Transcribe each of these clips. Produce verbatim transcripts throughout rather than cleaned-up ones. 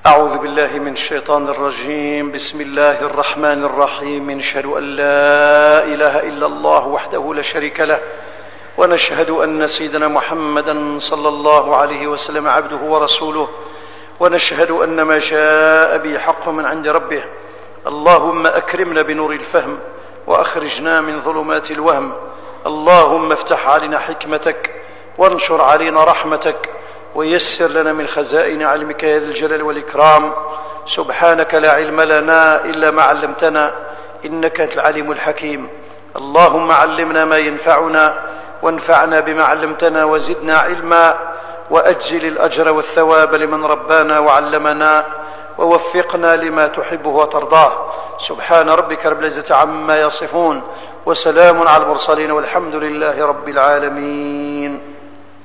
أعوذ بالله من الشيطان الرجيم. بسم الله الرحمن الرحيم. نشهد أن لا إله إلا الله وحده لا شريك له، ونشهد أن سيدنا محمدا صلى الله عليه وسلم عبده ورسوله، ونشهد أن ما جاء به حق من عند ربه. اللهم أكرمنا بنور الفهم وأخرجنا من ظلمات الوهم. اللهم افتح علينا حكمتك وانشر علينا رحمتك ويسر لنا من خزائن علمك يا ذا الجلال والإكرام. سبحانك لا علم لنا إلا ما علمتنا إنك أنت العليم الحكيم. اللهم علمنا ما ينفعنا وانفعنا بما علمتنا وزدنا علما، وأجزل الأجر والثواب لمن ربانا وعلمنا، ووفقنا لما تحبه وترضاه. سبحان ربك رب العزة عما يصفون، وسلام على المرسلين، والحمد لله رب العالمين.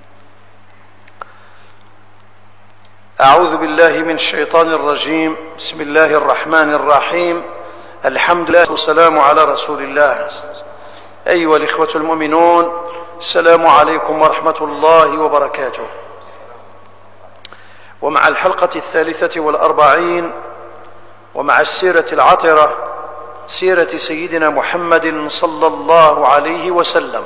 أعوذ بالله من الشيطان الرجيم. بسم الله الرحمن الرحيم. الحمد لله والسلام على رسول الله. أيها الإخوة المؤمنون، السلام عليكم ورحمة الله وبركاته. ومع الحلقة الثالثة والأربعين، ومع السيرة العطرة، سيرة سيدنا محمد صلى الله عليه وسلم،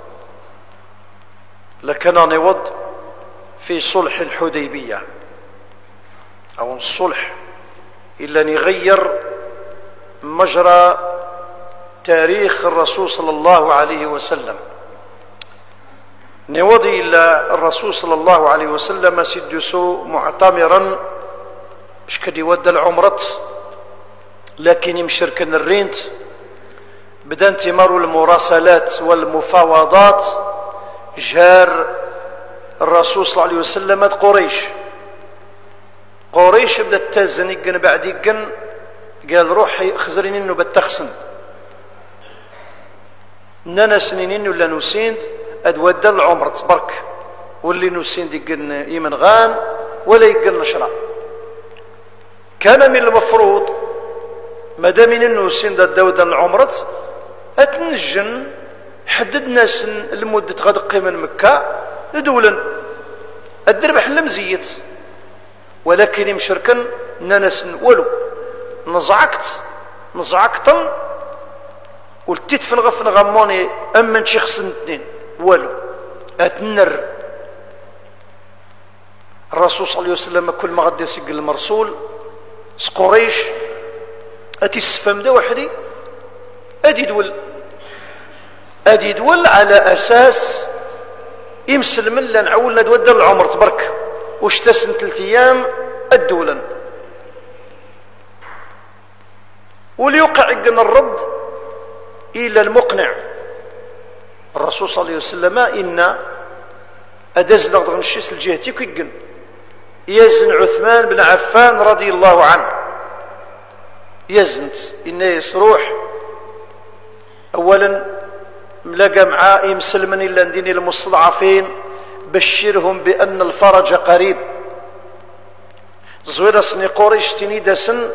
لكنا نود في صلح الحديبية أو الصلح إلا نغير مجرى تاريخ الرسول صلى الله عليه وسلم. نوضي إلا الرسول صلى الله عليه وسلم سدسو معتمرا شكدي ود العمرت، لكن يمشركن الرينت بدا انتمار المراسلات والمفاوضات. جار الرسول صلى الله عليه وسلم قريش قريش بدات تازن يقن بعد يقن، قال روحي خزرين انه بتخسن نانا سنين ولا نسيند ادود العمر تبرك، واللي نسيند يقن يمن غان ولا يقن نشرع. كان من المفروض مادام انه سند الدود العمرت اتنجن حدد ناس لمده غدقي من مكه دولا الدربح لمزيت، ولكن يمشركن ناس ولو نزعكت نزعكتن ولتيت في الغفن غموني اما نشي خصن اثنين ولو اتنر. الرسول صلى الله عليه وسلم كل ما غادي يسق المرسول سقريش اتي السفام دا وحدي ادي دول ادي دول على اساس يمسلم لا نعولنا دود العمر تبرك واشتسن ثلاث ايام الدولا، وليوقع يقن الرد الى المقنع. الرسول صلى الله عليه وسلم ان ادز لغض الشيس الجهتي كيقن يزن عثمان بن عفان رضي الله عنه، يزنت إن يسروح اولا ملاقى معاه يمسلمن الا نديني المستضعفين بشرهم بأن الفرج قريب. زويرة سني قريش تنيدا سن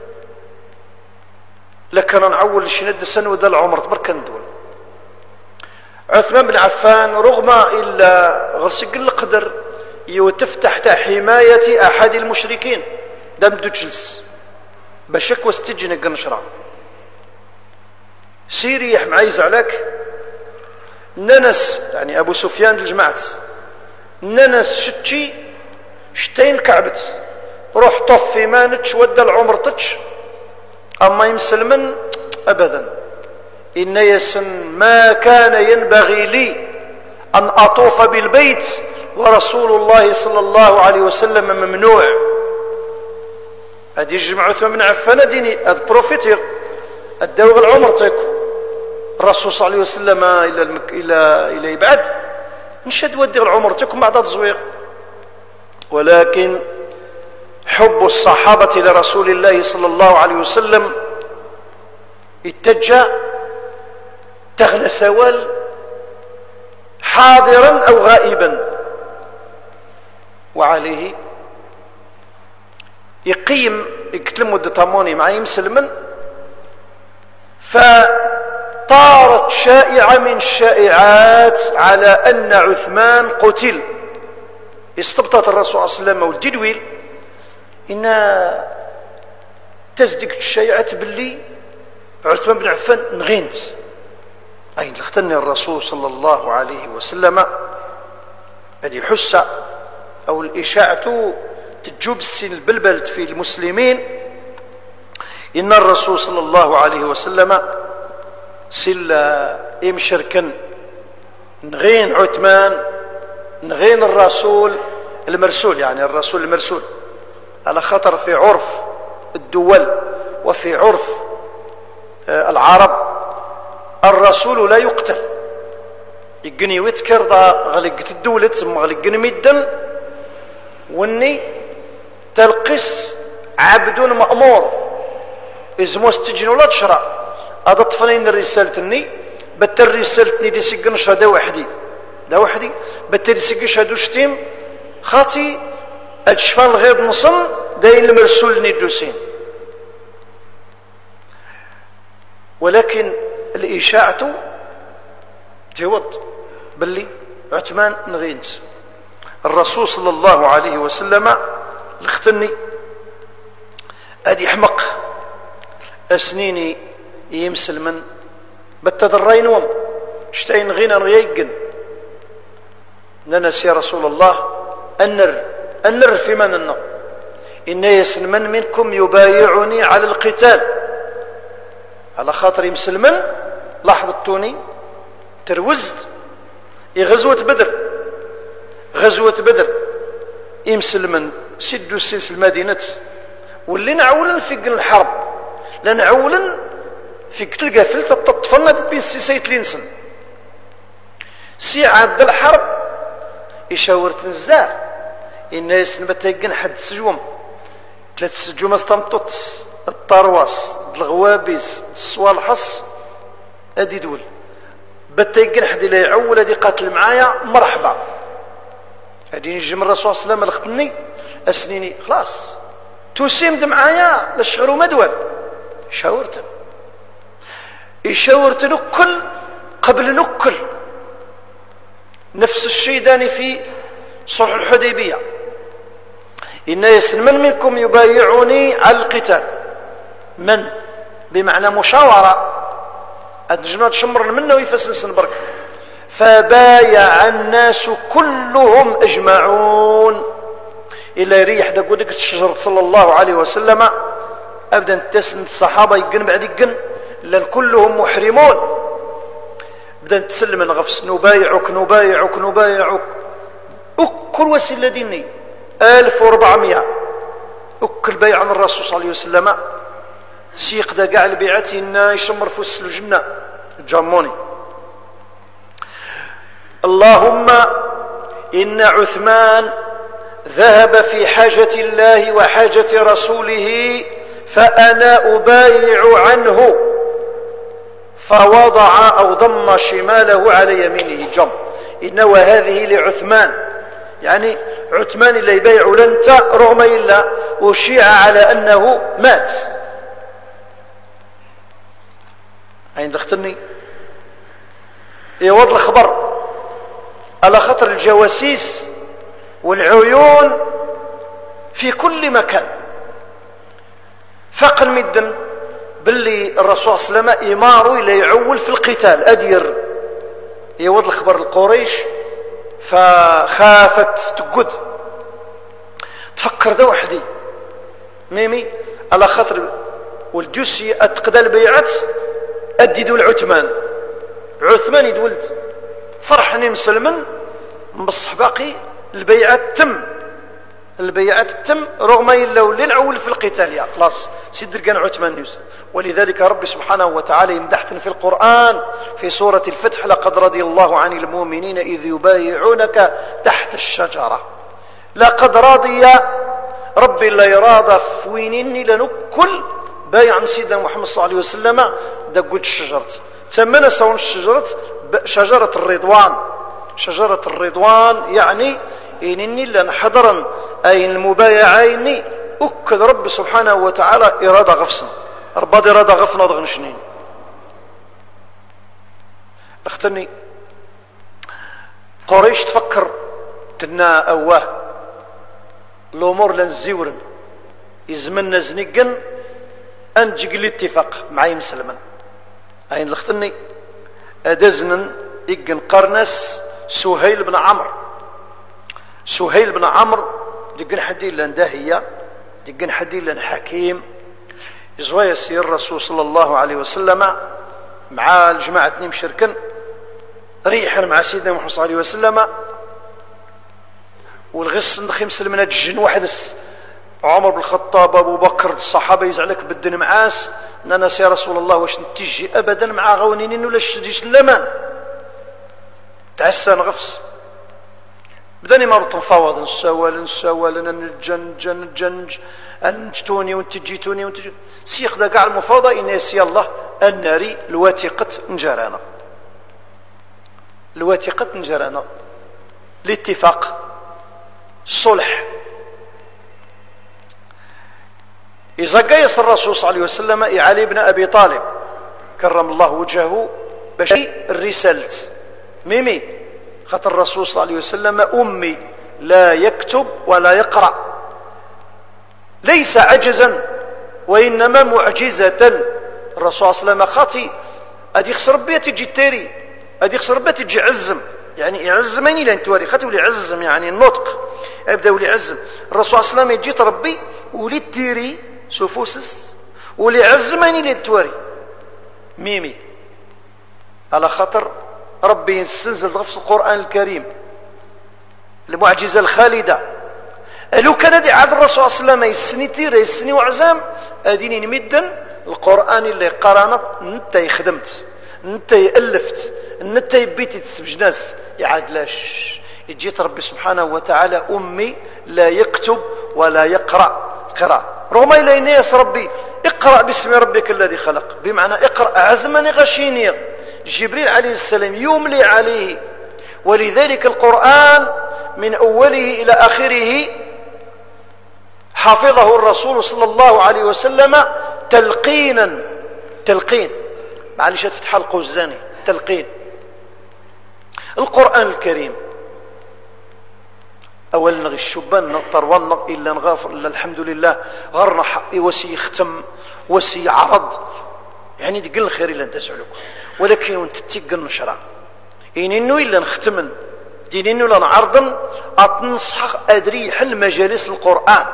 لكن نعول شند سن ودا العمر تبرك ندول. عثمان بن عفان رغم إلا غرسق القدر يوتف تحت حماية أحد المشركين دم دوتشلس بشك واستجن قنشرة سيريح معيز عليك ننس يعني أبو سفيان الجماعة ننس شتشي شتين كعبت روح طفي مانتش ودى العمر تتش، أما يمسلمن أبدا. إن يسن ما كان ينبغي لي أن أطوف بالبيت ورسول الله صلى الله عليه وسلم ممنوع. أدي يجمع عثمان بن عفان ديني أد بروفيتير الدوغ العمر تيكو الرسول صلى الله عليه وسلم إلى المك... إلى إلى يبعد نشد ودي العمر تكون بعد تزويق. ولكن حب الصحابة لرسول الله صلى الله عليه وسلم اتجى تغنى سوال حاضرا أو غائبا، وعليه يقيم يكتلم الدطاموني مع يمسلمن. فطارت شائعة من الشائعات على أن عثمان قتل. استبطت الرسول صلى الله عليه وسلم والجدويل إن تصدق الشيعة باللي عثمان بن عفان نغينت أين لختني الرسول صلى الله عليه وسلم هذه حسة أو الإشاعة تجوب السن البلبلت في المسلمين إن الرسول صلى الله عليه وسلم سلا إمشركا نغين عثمان نغين الرسول المرسول، يعني الرسول المرسول، على خطر في عرف الدول وفي عرف العرب الرسول لا يقتل، يقني ويتكر ضا غلقت الدولة ثم غلقني ميدا واني تلقس عبد مأمور إزمو استجن ولا تشرع هذا طفلين الرسالتني بتر رسالتني دي سجنش هذا وحدي دا وحدي بتر سجنش هذا شتيم خاطي أجفان الغير نصن داين المرسول ندوسين. ولكن الإشاعة تود باللي عثمان نغينت الرسول صلى الله عليه وسلم لختني أدي حمق أسنيني يمسل من بتدرين وم اشتين غينا ريقن ننس يا رسول الله النر النر في من النار إن يسن من منكم يبايعني على القتال على خاطر يمسل من لاحظتوني تروزت غزوة بدر غزوة بدر يمسل من سدوا السلس المدينة واللي نعولا في الحرب لا نعولا في قتل قافل تطفلنا بين السيسيت لينسن سي عاد الحرب يشاور تنزار الناس نبتاقن حد السجوم ثلاث سجوم استمطط الطرواس الغوابيس الصوالحص ادي دول بتاقن حد اللي يعول ادي قاتل معايا مرحبا هادي نجم الرسول صلى الله عليه وسلم لختني اسنيني خلاص تسيمد معايا للشغل مدول شاورت يشاورت نكل قبل نكل نفس الشيء داني في صلح الحديبية إن يسن من منكم يبايعني على القتال من بمعنى مشاورة الجماعة شمر منه ويفسنسن برك فبايع الناس كلهم أجمعون إلا يريح دا قدك الشجرة صلى الله عليه وسلم أبدا تسن الصحابة يقن بعد يقن لأن كلهم محرمون بدأ تسلم الغفص نبايعك نبايعك نبايعك أكل وسيلة ديني ألف وأربعمائة أكل بيع عن الرسول صلى الله عليه وسلم سيق دا قاع البيعتي إنا يشمر فس الجنة جاموني اللهم إن عثمان ذهب في حاجة الله وحاجة رسوله فأنا أبايع عنه فوضع أو ضم شماله على يمينه جم إن وهذه لعثمان يعني عثمان اللي يبايع لنت رغم إلا وشيع على أنه مات عند اختني يوض الخبر على خطر الجواسيس والعيون في كل مكان فقل مدن باللي الرسول صلى الله عليه وسلم إمارو إلى يعول في القتال أدير يوض الخبر القريش فخافت تقود تفكر ذا وحدي ميمي على خاطر والجوسي أتقدى البيعات أددوا العثمان عثمان يدولد فرحني مسلمن بصح باقي البيعات تم البيعات تم رغم إلا للعول في القتال يا خلاص سيدر كان عثمان نيوس. ولذلك رب سبحانه وتعالى يمدحتنا في القرآن في سورة الفتح لقد رضي الله عن المؤمنين إذ يبايعونك تحت الشجرة لقد رضي ربي لا يراضى فوينني لنكل بايع سيدنا محمد صلى الله عليه وسلم دقود الشجرة تمنى سون الشجرة شجرة الرضوان شجرة الرضوان يعني إنني لن حضرا أي المبايعين أكد رب سبحانه وتعالى إرادة غفصا رباد إرادة غفنا ضغنشنين اختني قريش تفكر تنا أواه الأمور لنزيورن يزمن زنقن أنجق الاتفاق مع مسلما أين لختني أدزن إجن قرنس سهيل بن عمرو سهيل بن عمرو دقن حدي لن داهية دقن حدي لن حكيم يزوى يسير الرسول صلى الله عليه وسلم مع الجماعة نيم شركن ريحا مع سيدنا محمد صلى الله عليه وسلم والغص خمس من الجن وحدس عمر بن الخطاب ابو بكر الصحابه يزعلك بدن معاس انا يا رسول الله واش نتجي ابدا مع غونين ولا شديش اللمان تعسى نغفص بداني ما نتفاوض نسوال نسوال نجن جن جنج انجتوني وانت جيتوني وانت سيخ دا كاع المفاوضه انس الله الناري الواتقه نجرانا الواتقه نجرانا الاتفاق الصلح إذا قيس الرسول صلى الله عليه وسلم علي بن أبي طالب كرم الله وجهه بشي الرسالة ميمي خاطر الرسول صلى الله عليه وسلم أمي لا يكتب ولا يقرأ ليس عجزا وإنما معجزة الرسول صلى الله عليه وسلم خاطي أدي خسر بيتي تجي تيري أدي خسر بيتي تجي عزم يعني يعزمني لين تواري خاطي ولي عزم يعني النطق أبدأ ولي عزم الرسول صلى الله عليه وسلم يجي تربي ولي تيري سفوسس ولي عزمني لين تواري ميمي على خاطر ربي ينزل غفص القرآن الكريم المعجزة الخالدة لو كان دي عاد الرسول صلى الله عليه وسلم يسني تيري يسني وعزام أديني نمدا القرآن اللي قرانا انت خدمت انت ألفت انت بيتي تسبج ناس يعادلاش يجيت ربي سبحانه وتعالى أمي لا يكتب ولا يقرأ قراء رغم إلى ناس ربي اقرأ باسم ربك الذي خلق بمعنى اقرأ عزمني غشيني جبريل عليه السلام يملي عليه ولذلك القرآن من أوله إلى آخره حافظه الرسول صلى الله عليه وسلم تلقينا تلقين معلش تفتح القوزاني تلقين القرآن الكريم أولا نغي الشبان نطر ونق إلا نغافر إلا الحمد لله غرنا حقي وسي يختم وسي عرض يعني تقل الخير إلا تسعلك ولكن وانت تتقل نشرع إن إنه إلا نختمن دين إنه إلا نعرضن أتنصح أدري حل مجالس القرآن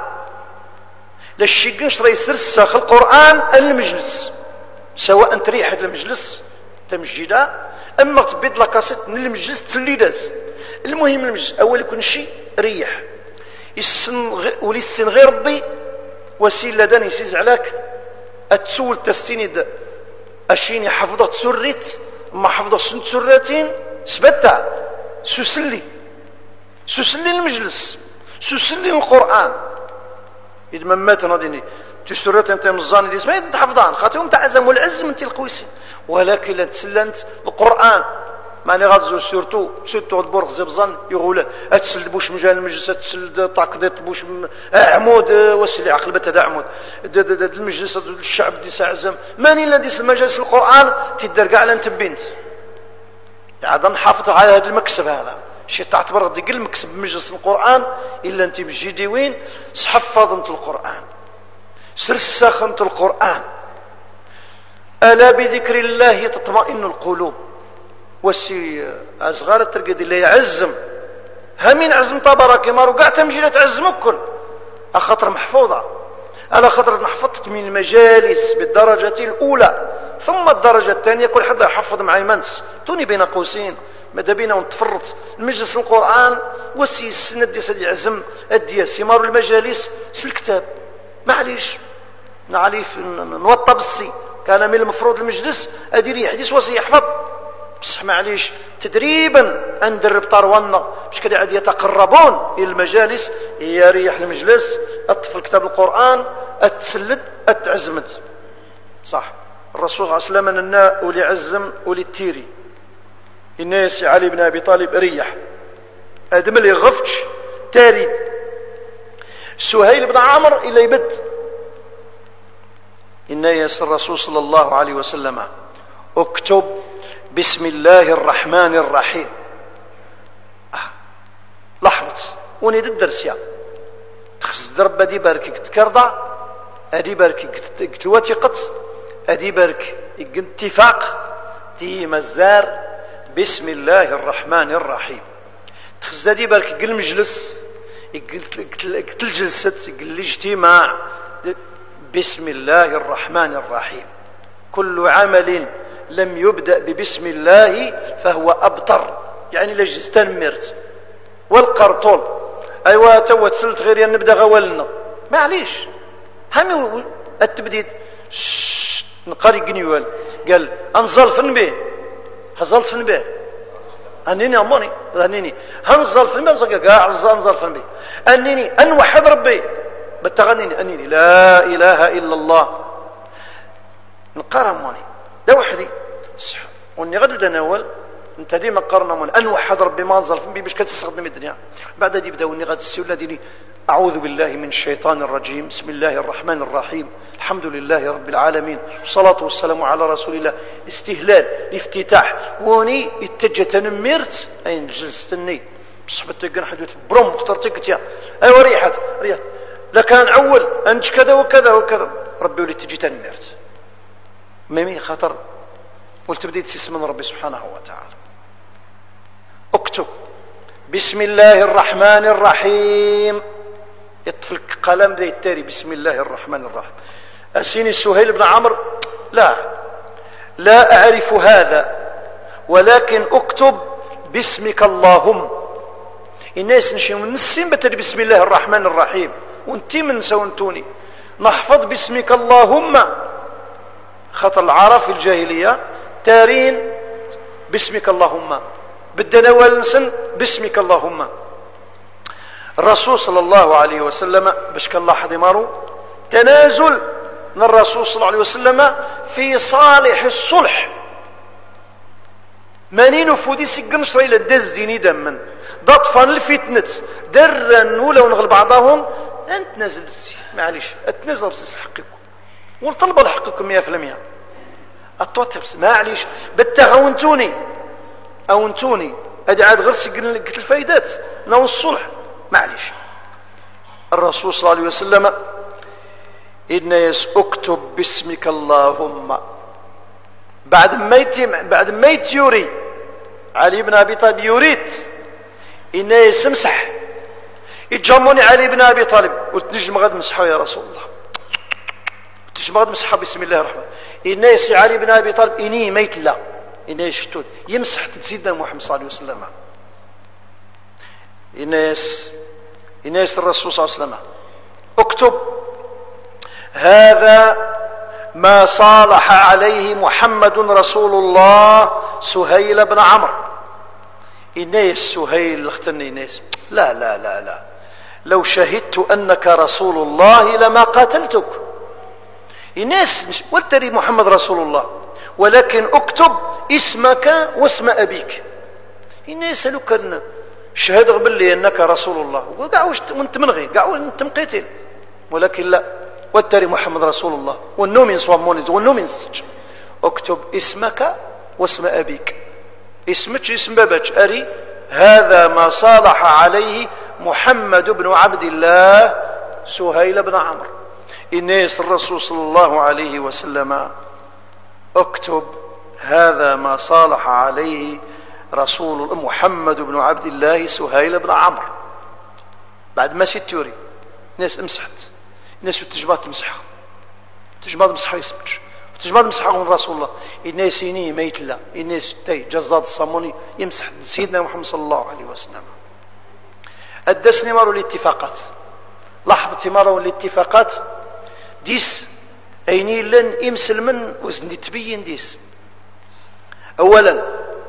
للشيء نشرى يسرسخ القرآن المجلس سواء تريحة المجلس تمجيدا أما تبيد لكاسيت من المجلس تسليداز المهم المجلس أول يكون شيء ريح السن غ... ولي السن غير ربي وسيلة داني يسيز عليك التسول تستيند أشيني حفظة سريت ما حفظة سنت سراتين سبتع سسلي سسلي المجلس سسلي القرآن إذا ما مات ناديني تسرات انت مزاني دي اسمه انت حفظان خاطيهم تعزم والعزم انت القويسين ولكن لا تسلنت القرآن ماني غادزو سورتو سورتو غدبور غزبزان يقول اتسلد بوش مجال المجلس اتسلد طاقديط بوش م... عمود وسلي عقل بتا عمود المجلس الشعب دي ساعزم ماني الذي مجلس القرآن تدر كاع لنتبينت هذا نحافظ على هذا المكسب هذا شي تعتبر غادي قل مكسب بمجلس القرآن الا انت بجيدي وين صحفظ انت القرآن سرسخ انت القرآن ألا بذكر الله تطمئن القلوب وسي أصغار الترقيد اللي يعزم همين عزم طبرك ما رقع تمجيلة تعزمك كل أخطر محفوظة على خطر حفظت من المجالس بالدرجة الأولى ثم الدرجة الثانية كل حد يحفظ معي منس توني بين قوسين ماذا بينا ونتفرط المجلس القرآن وسي السنة دي سدي عزم أدي سمار المجالس سالكتاب معليش نعليف نوطى بالسي كان من المفروض المجلس أديري حديث وسي يحفظ بصح معليش تدريبا اندرب طارونا مش كده عاد يتقربون الى المجالس يريح المجلس اطفل كتاب القرآن اتسلد اتعزمد صح الرسول صلى الله عليه وسلم أننا ولي عزم ولي التيري الناس علي بن أبي طالب ريح ادم اللي غفتش تاريد سهيل بن عمرو الى يبد الناس الرسول صلى الله عليه وسلم اكتب بسم الله الرحمن الرحيم آه. لحظة ونيد الدرس يا تخص درب دي باركك تكرضع أدي برك اكتواتي قط أدي برك اتفاق دي مزار بسم الله الرحمن الرحيم. تخزى دي برك قل مجلس قلت الجلسة قل الاجتماع بسم الله الرحمن الرحيم. كل عمل لم يبدأ ببسم الله فهو أبطر، يعني لجلس تنمرت والقرطول أيوة تو تسلت غير نبدأ غولنا معليش هم التبديد نقاري قنيوال قال انزل فن به هزلت فن به أنني أماني أنني هنزل فن به قاع انزل فن به أنني أنوحد ربي بتغنيني أنني لا إله إلا الله نقارا أماني ده وحدي واني غدو دناول انت ديما قرنا من انوحد ربي ما انزل فن به باش كتستخدم الدنيا بعد دي بداو اني غاد السيوله ديني أعوذ بالله من الشيطان الرجيم بسم الله الرحمن الرحيم الحمد لله رب العالمين والصلاة والسلام على رسول الله. استهلال الافتتاح وني اتجه تنمرت أين جلستني صحبتك نحدث بروم اخترتك يا أيوة ريحت ريحت لكان أول أنت كذا وكذا وكذا ربي ولي تجي تنمرت ميمي خطر والتبديد سيس من ربي سبحانه وتعالى. اكتب بسم الله الرحمن الرحيم يطفل قلم ذي التالي بسم الله الرحمن الرحيم. أسيني سهيل بن عمرو لا لا أعرف هذا ولكن اكتب باسمك اللهم. الناس نشي من السين بتري بسم الله الرحمن الرحيم وانتي من سونتوني نحفظ باسمك اللهم. خطر العرب في الجاهلية تارين باسمك اللهم بدنا ولنسن باسمك اللهم. الرسول صلى الله عليه وسلم باش كان لاحظ مارو تنازل من الرسول صلى الله عليه وسلم في صالح الصلح مانين فودي سجن شريل الدز ديني دمن ضطفا الفتنة درا ولا ونغل بعضهم انت نازل بسي معليش اتنازل بس حقكم والطلبة لحقكم مية في المية التوتر بس معليش بالتغونتوني أونتوني أدي عاد غير قلت الفايدات نو الصلح معليش. الرسول صلى الله عليه وسلم إن يس اكتب باسمك اللهم بعد ما يتم بعد ما يتيوري علي بن أبي طالب يريد إن يسمسح يتجمعني علي بن أبي طالب قلت نجم غد مسحه يا رسول الله تجم غد مسحه بسم الله الرحمن إن يس علي بن أبي طالب إني ميت لا إناس شتود يمسح سيدنا محمد صلى الله عليه وسلم. إناس إناس الرسول صلى الله عليه وسلم اكتب هذا ما صالح عليه محمد رسول الله سهيل بن عمرو. إناس سهيل اختني إناس لا لا لا لا لو شهدت أنك رسول الله لما قاتلتك. إناس والتري محمد رسول الله ولكن اكتب اسمك واسم أبيك. إن يسألوك أن شهد قبل أنك رسول الله وقعوا وانت منغي قعوا انت مقيتل ولكن لا والتري محمد رسول الله والنومين صوامونيز والنومين اكتب اسمك واسم أبيك. اسمك اسم بابك أري هذا ما صالح عليه محمد بن عبد الله سهيل بن عمرو. إنيس الرسول صلى الله عليه وسلم اكتب هذا ما صالح عليه رسول محمد بن عبد الله سهيل بن عمرو. بعد ما ستوري ناس امسحت ناس تجمعت تمسحها تجمعت تمسحها يسمج تجمعت تمسحها من رسول الله. الناس يني ميت لا الناس تي جزاد الصموني يمسح سيدنا محمد صلى الله عليه وسلم. الدسني مارو الاتفاقات لاحظت مارو الاتفاقات ديس أيني لن إمسل من وزن تبين ديس. أولا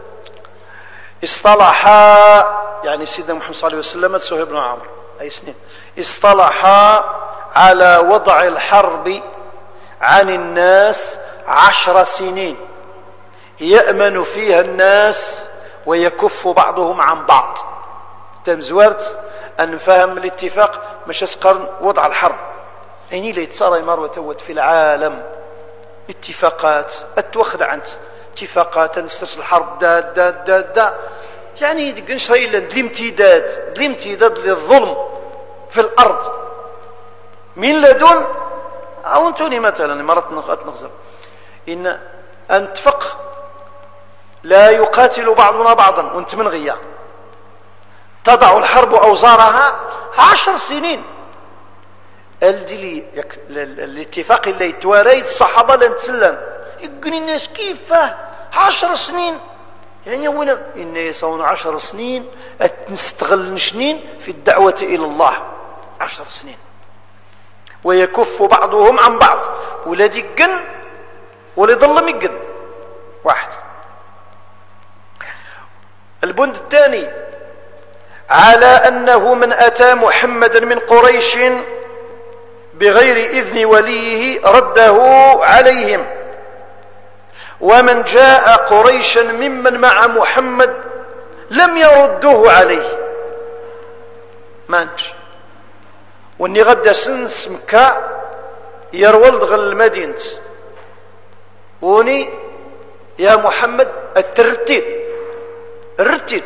اصطلحا يعني سيدنا محمد صلى الله عليه وسلم سهيل بن عمرو أي سنين اصطلحا على وضع الحرب عن الناس عشر سنين يأمن فيها الناس ويكف بعضهم عن بعض. تمزورت أن فهم الاتفاق مش أسقرن وضع الحرب أيني لا يتصارى مروة توت في العالم اتفاقات اتوخذ عنت اتفاقات نسترس الحرب دا دا دا دا يعني دقنش هاي الامتداد الامتداد للظلم في الأرض من لدن أو أنتوني مثلا مرات نغزر إن أنتفق لا يقاتل بعضنا بعضا وانت من غيا تضع الحرب أوزارها عشر سنين الدلي الاتفاق اللي تواريد الصحابة لن تسلم يقول الناس كيف عشر سنين يعني وين إن يسون عشر سنين نستغل سنين في الدعوة إلى الله عشر سنين ويكف بعضهم عن بعض ولا دقن ولا ضل مقن واحد. البند الثاني على أنه من أتى محمدا من قريش بغير إذن وليه رده عليهم، ومن جاء قريشا ممن مع محمد لم يردوه عليه. مانش واني غدا سنس مكة يرولد غل المدينة وني يا محمد الترتيب الرتيب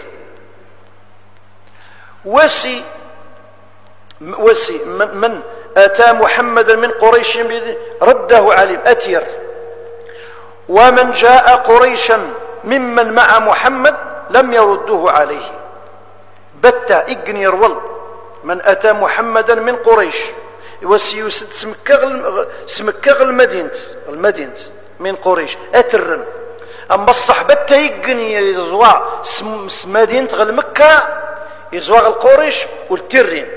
وسي وسي من, من أتى محمدا من قريش رده عليهم أتير، ومن جاء قريشا ممن مع محمد لم يردوه عليه. بتا إجن يرول من أتى محمدا من قريش وسيوسد سمكغ المدينة المدينة من قريش أترن أما الصحبة يجن يزوا مدينة غل مكة يزوا القريش والترين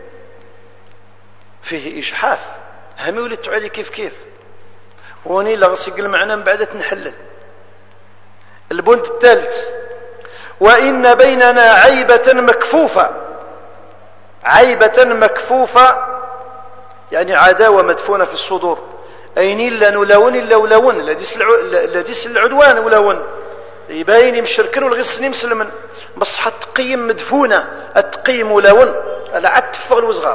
فيه إجحاف همي ولد تعالي كيف كيف وني لغسق المعنى من بعد تنحلل. البند الثالث وإن بيننا عيبة مكفوفة. عيبة مكفوفة يعني عداوة مدفونة في الصدور، أين لا نلون إلا ولون الذي العدوان ولون يبين مشركن والغسني مسلما بس حتقيم مدفونة التقيم ولون العتف والوزغار.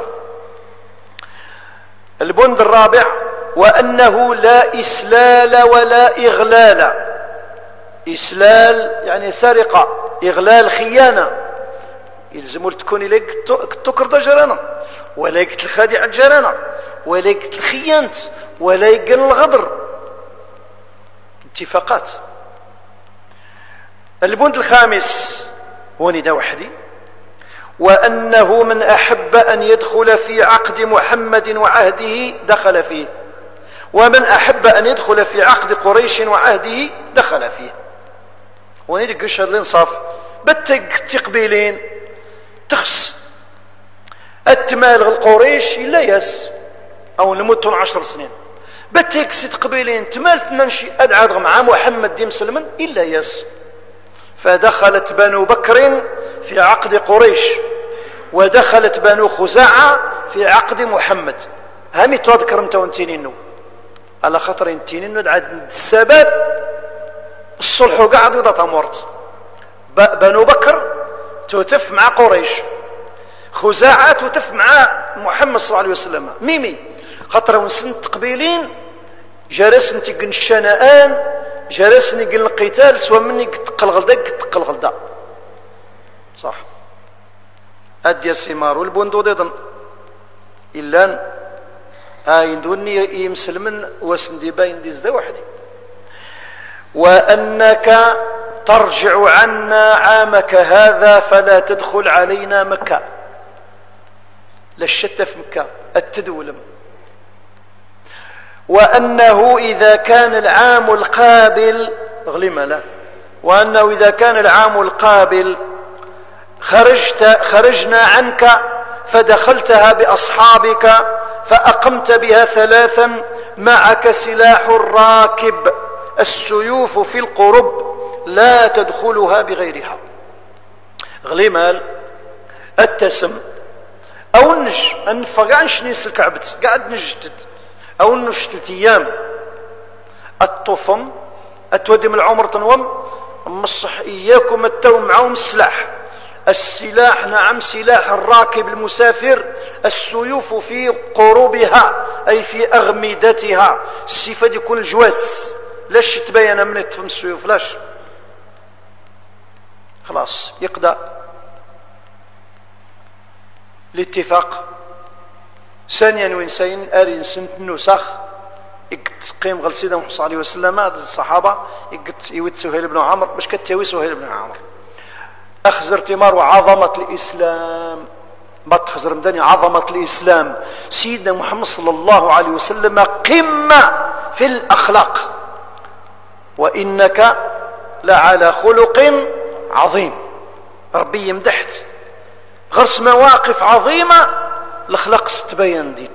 البند الرابع وأنه لا إسلال ولا إغلال. إسلال يعني سرقة، إغلال خيانة، يلزم تكون لك تكرد جرانا ولا يقتل الخادع الجرانا ولا يقتل الخيانت ولا يقل الغدر، اتفاقات. البند الخامس هو نداء وحدي وأنه من أحب أن يدخل في عقد محمد وعهده دخل فيه، ومن أحب أن يدخل في عقد قريش وعهده دخل فيه. وندق الشهر الانصاف بتق تقبيلين تخص التمال القريش إلا يس أو نموتون عشر سنين بتق ست قبيلين تمالت ننشي أدعاد مع محمد دي مسلما إلا يس. فدخلت بنو بكر في عقد قريش ودخلت بنو خزاعة في عقد محمد. همي تذكر انت وانتينينو على خطر انتينينو عاد السبب الصلح وقعد وضع تمورت. بنو بكر تتف مع قريش، خزاعة تتف مع محمد صلى الله عليه وسلم. ميمي خطر ونسن تقبيلين جرسن تقن الشنآن جرسني قل القتال سوى مني تقل غلدا تقل غلدا صح أدي السمار والبندود أيضا إلا آين دوني يمسلمن وسندي باين ديز دا وحدي. وأنك ترجع عنا عامك هذا فلا تدخل علينا مكة. للشتة في مكة التدولم. وأنه إذا كان العام القابل غلم له وأنه إذا كان العام القابل خرجت خرجنا عنك فدخلتها بأصحابك فأقمت بها ثلاثا معك سلاح الراكب السيوف في القرب لا تدخلها بغيرها. غليمال التسم أو النش أنفقعنش نيس الكعبت قاعد نجدد أو النش ثلاث أيام الطفم أتودم العمر تنوم مصح إياكم التوم معهم السلاح. السلاح نعم سلاح الراكب المسافر، السيوف في قروبها أي في أغمدتها. السيفة يكون الجواس لاش تبين من التفم السيوف لاش خلاص يقضى الاتفاق ثانيا وين سين ارين سنت نسخ يقت قيم غل سيدنا محمد صلى الله عليه وسلم هذا الصحابه يقت يوت سهيل بن عمرو باش كتاوي سهيل بن عمرو اخزر تمار وعظمه الاسلام ما تخزر مدني عظمه الاسلام سيدنا محمد صلى الله عليه وسلم قمه في الاخلاق وانك لعلى خلق عظيم ربي يمدحت غرس مواقف عظيمه الاخلاق ستبين ديد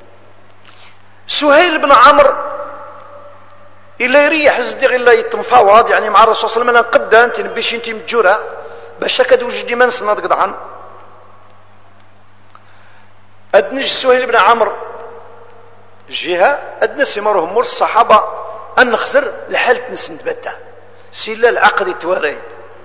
سهيل بن عمرو الا يريح الزديق الا يتمفاوض يعني مع الرسول صلى الله عليه وسلم قد انت باش انت متجوره باش هكا وجدي ما نصنع قطعا ادنج سهيل بن عمرو الجهه ادنى سمرهم مول الصحابه ان نخسر الحال تنسنت بدا سيلا العقد التواري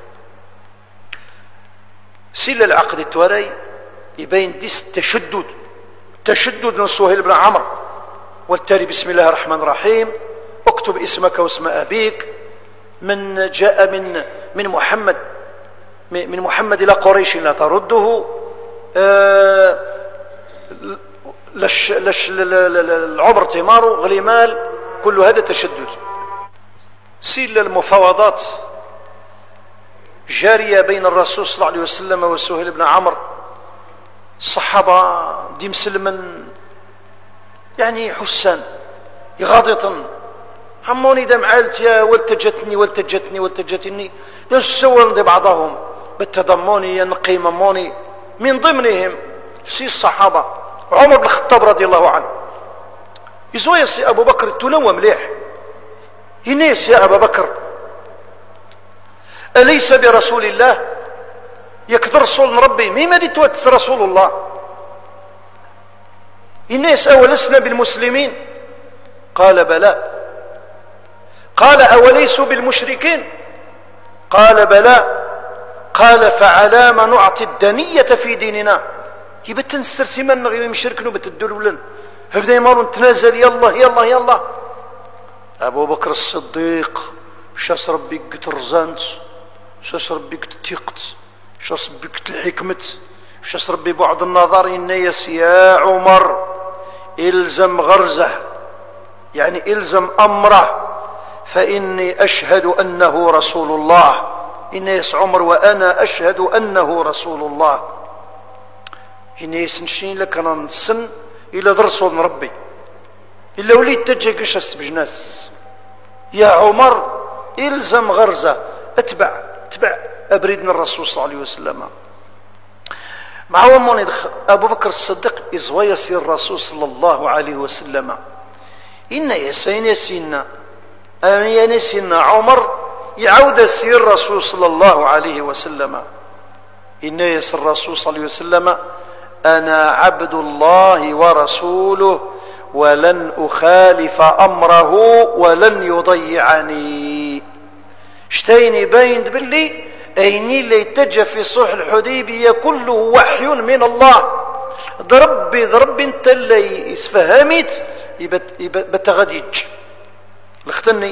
سيلا العقد التواري يبين ديس التشدد تشدد من سهيل بن عمرو والتالي بسم الله الرحمن الرحيم اكتب اسمك واسم ابيك من جاء من من محمد من محمد الى قريش لا ترده آه لش لش العمر تمار غلي مال كل هذا تشدد سيل المفاوضات جارية بين الرسول صلى الله عليه وسلم وسهيل بن عمرو الصحابة دي مسلما يعني حسان يغاضطن حموني دم عائلتي والتجتني والتجتني والتجتني يسول دي بعضهم بالتضموني ينقيمموني من ضمنهم سي الصحابة عمر بن الخطاب رضي الله عنه يزوي سي أبو بكر تلوى مليح ينيس يا أبا بكر أليس برسول الله يكثر رسول ربي مما دي توتس رسول الله الناس أولسنا بالمسلمين قال بلى قال أوليسوا بالمشركين قال بلى قال فعلام نعطي الدنية في ديننا يبت نسترسمن غير مشركن وبتدلولن فبدا يمرون تنازل يلا يلا يلا أبو بكر الصديق شاس ربي قت رزانت شاس ربي قت تيقت شاس ربي قت الحكمت شاس ربي بعد النظر الناس يا عمر الزم غرزه يعني الزم امره فاني اشهد انه رسول الله الناس عمر وانا اشهد انه رسول الله الناس نشين لك انا نسن الى رسول ربي الا وليت تجي قشص بجناس يا عمر الزم غرزه اتبع اتبع ابريدنا الرسول صلى الله عليه وسلم مع ومن يدخل أبو بكر الصديق إزوى يسير الرسول صلى الله عليه وسلم إن يسين يسينا أمين يسينا عمر يعود يسير الرسول صلى الله عليه وسلم إن يسير الرسول صلى الله عليه وسلم أنا عبد الله ورسوله ولن أخالف أمره ولن يضيعني اشتيني باين باللي أيني اللي يتجه في صلح الحديبية كله وحي من الله ضربي ضربي انت اللي يسفهمت بتغديج لختني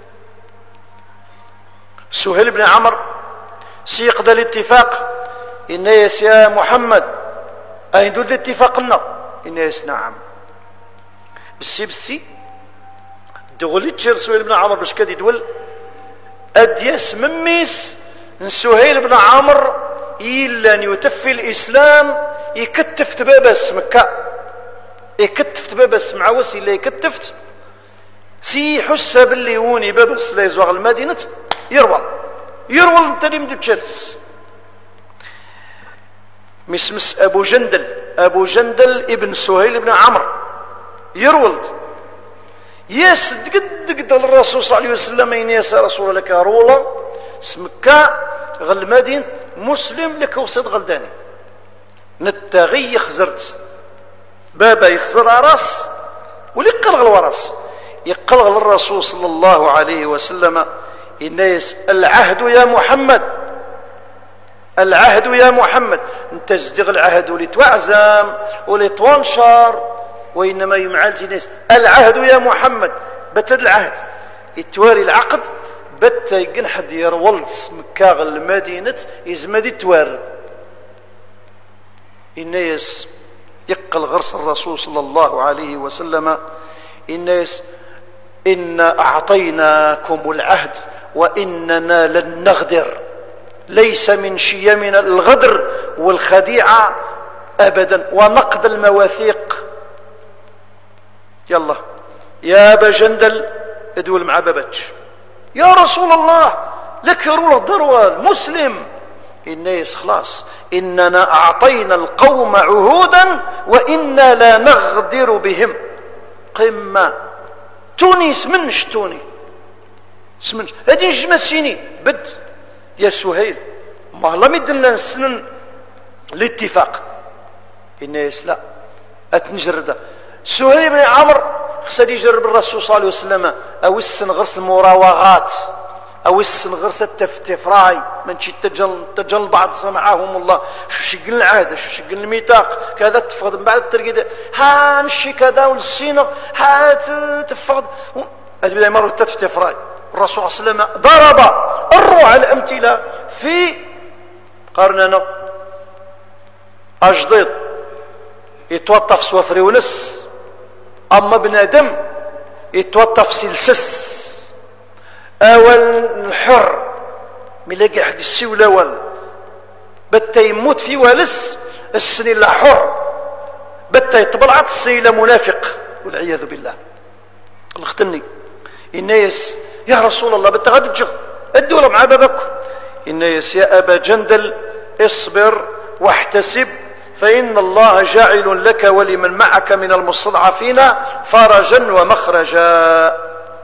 سهيل بن عمرو سيقضى الاتفاق الناس يا محمد أين دول اتفاقنا الناس نعم بسي بسي دغلي تشير سهيل بن عمرو باش كادي دول أدياس مميس سهيل بن عمرو إلا أن يتفي الإسلام يكتفت بابس مكة يكتفت بابس مع وسي اللي يكتفت سي حسة باللي يوني بابس لا يزوغ المدينة يروى يروى انت اللي مدو تشلس مسمس أبو جندل أبو جندل ابن سهيل بن عمرو يرولد ياس دقد دقد الرسول صلى الله عليه وسلم ينيس رسول لك رولا سمكا غل مدينة مسلم لك وصد غلداني نتغي خزرت بابا يخزر راس وليقلغ الورس يقلغ الرسول صلى الله عليه وسلم الناس العهد يا محمد العهد يا محمد انت ازدغ العهد ولتوعزم ولتوانشر وإنما يمعالتي ناس العهد يا محمد بتد العهد التواري العقد بتا يقن حد يرولز مكاغ المدينة إزمدي توار الناس يقل غرس الرسول صلى الله عليه وسلم الناس إن أعطيناكم العهد وإننا لن نغدر، ليس من شيمنا الغدر والخديعة أبدا ونقد المواثيق. يلا يا أبا جندل ادول مع بابتش، يا رسول الله لك روح ضروة المسلم الناس خلاص إننا أعطينا القوم عهودا وإنا لا نغدر بهم. قمة تونس منش توني سمنش هذه نجمة سيني بد يا سهيل ما لم يدلنا نسنن الاتفاق الناس لا أتنجرد. سهيل بن عمرو خسر يجرب الرسول صلى الله عليه وسلم أو السن غرس المراوغات أو السن غرس التفراي من شي تجل تجل بعض سمعهم الله شو شقل العهد شو شقل الميثاق كذا تفقد من بعد الترقيد ها نشي كذا والسينة ها تفقد هذه بداية مرة تتفراي. الرسول صلى الله عليه وسلم ضرب الروع الأمثلة في قرننا أجديد يتوطف سوافري ونس أما بنادم يتوطف سلسس أول الحر ملاقي أحد السيو الأول بتا يموت في والس السنين لا حر بتا يطبلعت السيلة منافق والعياذ بالله. اختني الناس يا رسول الله بتا غادي تجغ الدولة مع بابك الناس يا أبا جندل اصبر واحتسب فإن الله جاعل لك ولمن معك من المستضعفين فرجا ومخرجا.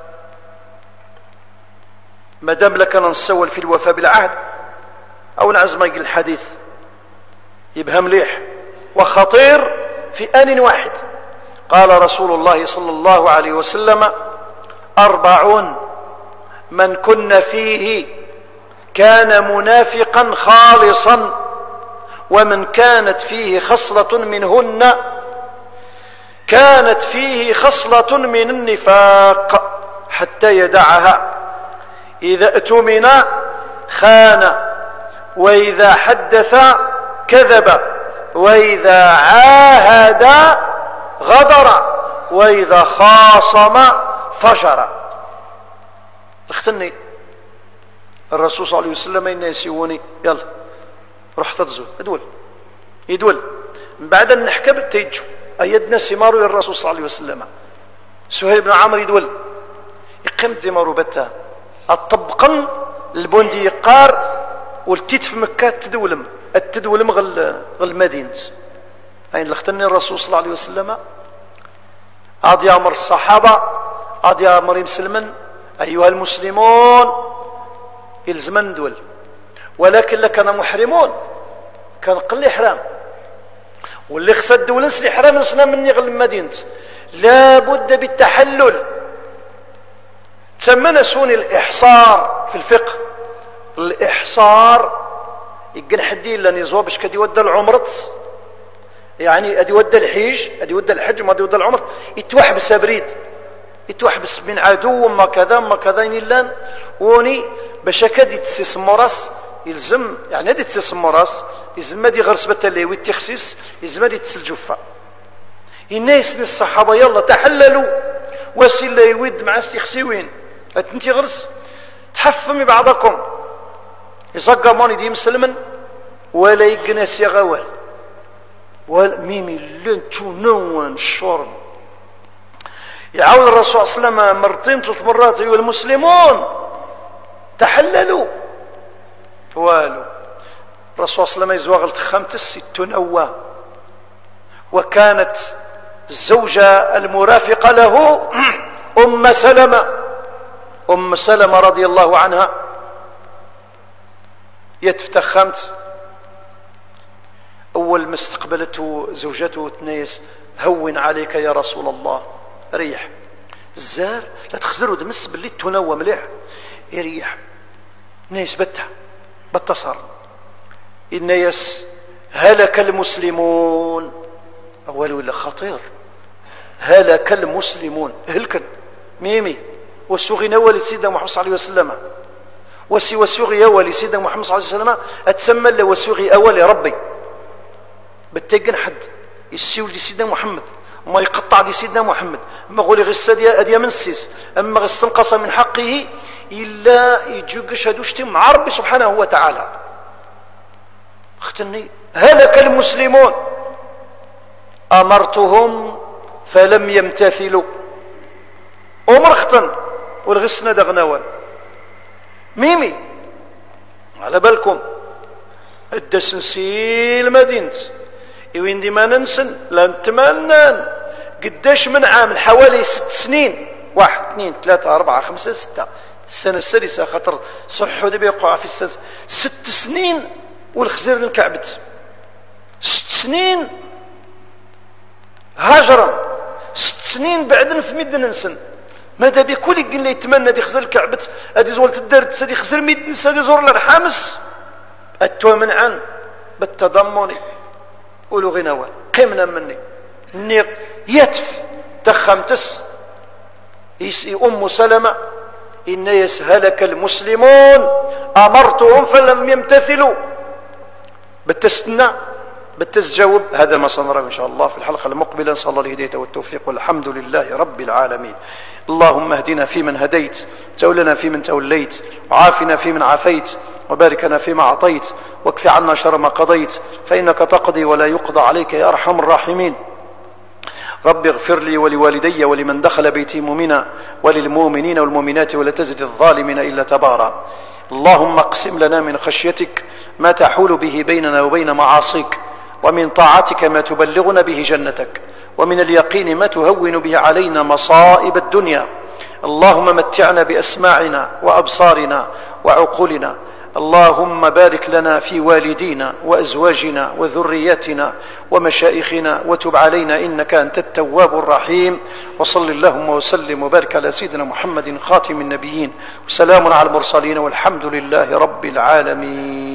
ما دام لك نسول في الوفاء بالعهد أو نعزم الحديث يبقى مليح وخطير في آن واحد. قال رسول الله صلى الله عليه وسلم أربعون من كن فيه كان منافقا خالصا ومن كانت فيه خصلة منهن كانت فيه خصلة من النفاق حتى يدعها. إذا اؤتمن خان وإذا حدث كذب وإذا عاهد غدر وإذا خاصم فجر. اختني الرسول صلى الله عليه وسلم إن يسيوني يلا روح تدزل ادول يدول من بعد أن نحكى بالتيجو أيدنا سمارو الرسول صلى الله عليه وسلم. سهيل بن عمرو يدول يقيم دمارو بتا الطبقا البوندي يقار والتيت في مكة تدولم التدولم غل غل مدينة أين لختني الرسول صلى الله عليه وسلم أضي أمر الصحابة أضي أمر مسلما أيها المسلمون يلزمن دول ولكن لكنا محرمون كان قل حرام واللي خسد دول نسلي حرام نسنا مني غل مدينة لا بد بالتحلل. تسمى سوني الإحصار في الفقه. الإحصار يقن حدي لن يزوبش كدي ودى العمرت يعني ادي ودى الحيج ادي ودى الحج ما ادي ودى العمرت يتوحبس بريد يتوحبس من عدو ما كذا ما كذا ينلان وني باش كدي تسيس مراس يلزم يعني هذه تسيس مراس يلزم هذه غرسبة اللي والتخسيس يلزم هذه تسل جفة. الناس الصحابة يلا تحللوا وسيل يود مع استخسيوين انتي غرس تحفمي بعضكم يزقى ماني دي مسلما ولا يقناس يا غوال ولا ميمي لن تنون شرم. يعاود الرسول صلى الله عليه وسلم مرتين ثلاث مرات ايها المسلمون تحللوا والو. الرسول صلى الله عليه وسلم يزوغ خمس ستون أواه وكانت الزوجة المرافقة له أم سلمة أم سلمة رضي الله عنها يتفتخمت أول ما استقبلته زوجته تنيس هون عليك يا رسول الله ريح الزار لا تخزروا دمس باللي تنوى مليح يريح نيس بتها بتصر النيس هلك المسلمون أول ولا خطير هلك المسلمون هلكن ميمي والسوغي نوى سيدنا محمد صلى الله عليه وسلم وسي وسوغي أول سيدنا محمد صلى الله عليه وسلم أتسمى له وسوغي أول ربي بتجن حد يسيول دي سيدنا محمد ما يقطع دي سيدنا محمد ما غولي غسة دي من السيس أما غستنقص من حقه إلا يجوكش هدوشتي مع ربي سبحانه وتعالى. اختني هلك المسلمون أمرتهم فلم يمتثلوا أمر اختن والغسنا دغنوان ميمي على بالكم الدسنسيل مدينة وين دي ما ننسن لا نتمنى قداش من عام حوالي ست سنين واحد اثنين ثلاثة أربعة خمسة ستة السنة السادسة خاطر صحوا دي بيقع في السنة ست سنين والخزير انكعبت ست سنين هاجرا ست سنين بعدن في مدن ننسن ماذا بكل قلنا يتمنى دي خزر كعبت ادي زول تدرت سدي خزر ميت سدي زور الحامس التومن عن بالتضمن قولوا غنوان قمنا مني اني يتف تخمتس يسي ام سلمة ان يسهلك المسلمون امرتهم فلم يمتثلوا بالتستنى بالتسجاوب. هذا ما سنرى ان شاء الله في الحلقة المقبلة. نسأل الله الهداية والتوفيق والحمد لله رب العالمين. اللهم اهدنا فيمن هديت تولنا فيمن توليت وعافنا فيمن عافيت وباركنا فيما أعطيت واكف عنا شر ما قضيت فإنك تقضي ولا يقضى عليك يا أرحم الراحمين. رب اغفر لي ولوالدي ولمن دخل بيتي مؤمنا وللمؤمنين والمؤمنات ولا تزد الظالمين إلا تبارا. اللهم اقسم لنا من خشيتك ما تحول به بيننا وبين معاصيك ومن طاعتك ما تبلغنا به جنتك ومن اليقين ما تهون به علينا مصائب الدنيا. اللهم متعنا بأسماعنا وأبصارنا وعقولنا. اللهم بارك لنا في والدينا وأزواجنا وذرياتنا ومشائخنا وتب علينا إنك أنت التواب الرحيم. وصل اللهم وسلم وبارك على سيدنا محمد خاتم النبيين وسلام على المرسلين والحمد لله رب العالمين.